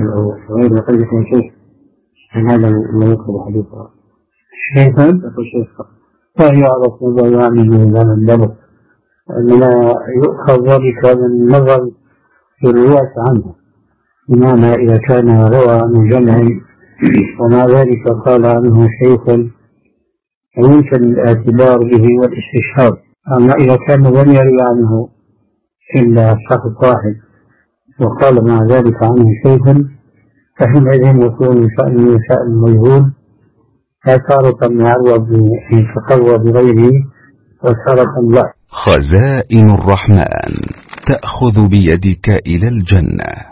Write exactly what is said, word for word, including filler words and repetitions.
شيخا أو غير مقلد شيخ عن هذا ما يكتب حديثه شيخا يقول شيخ فيعرف ماذا يعني من هذا الضبط أننا يؤخذ ذلك من نظر في الرواة عنه، بمعنى إذا كان روى من جمع ومع ذلك قال عنه شيخا يمكن الاعتبار به والاستشهاد. أما إذا كان لم يروي عنه إلا شخص واحد وقال مع ذلك عنه شيخا فحينئذ يكون شأنه شأن مجهول، لا تارة يتقوى بغيره وتارة لا. خزائن الرحمن تأخذ بيدك إلى الجنة.